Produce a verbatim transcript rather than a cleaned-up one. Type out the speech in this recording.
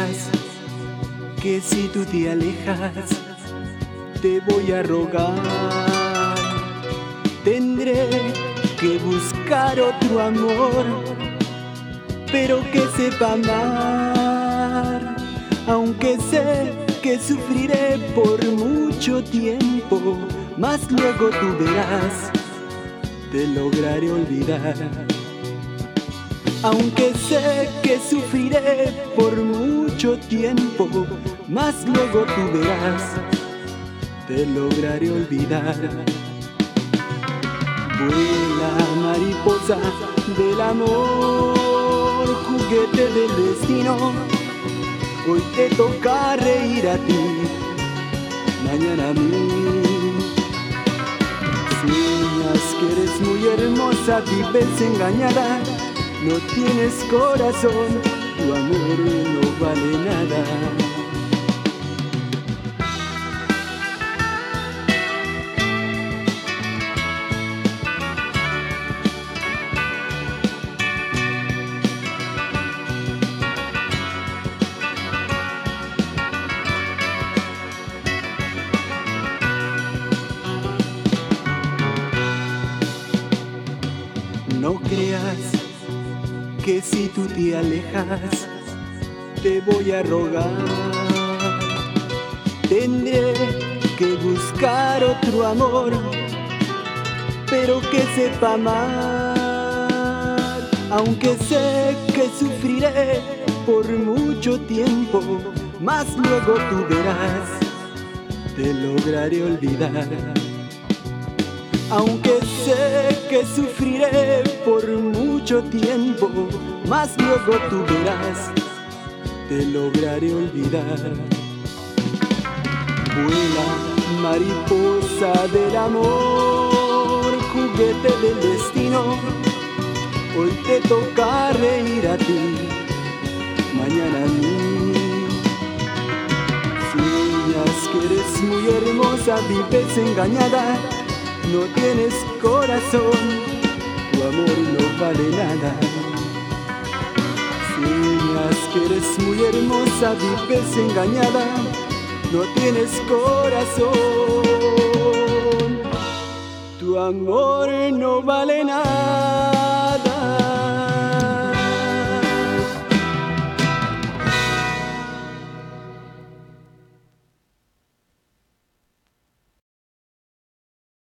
creas que si tú te alejas te voy a rogar. Tendré que buscar otro amor, pero que sepa amar. Aunque sé que sufriré por mucho tiempo, mas luego tú verás, te lograré olvidar. Aunque sé que sufriré por mucho tiempo, mas luego tú verás, te lograré olvidar. Vuela, mariposa del amor, juguete del destino. Hoy te toca reír a ti, mañana a mí. Sueñas que eres muy hermosa, vives engañada. No tienes corazón, tu amor no vale nada. No creas que si tú te alejas te voy a rogar. Tendré que buscar otro amor, pero que sepa amar. Aunque sé que sufriré por mucho tiempo, mas luego tú verás, te lograré olvidar. Aunque sé que sufriré por mucho tiempo, mas luego tú verás, te lograré olvidar. Vuela, mariposa del amor, juguete del destino. Hoy te toca reír a ti, mañana a mí. Sueñas que eres muy hermosa, vives engañada. No tienes corazón, tu amor no vale nada. Sueñas que eres muy hermosa, vives engañada. No tienes corazón, tu amor no vale nada.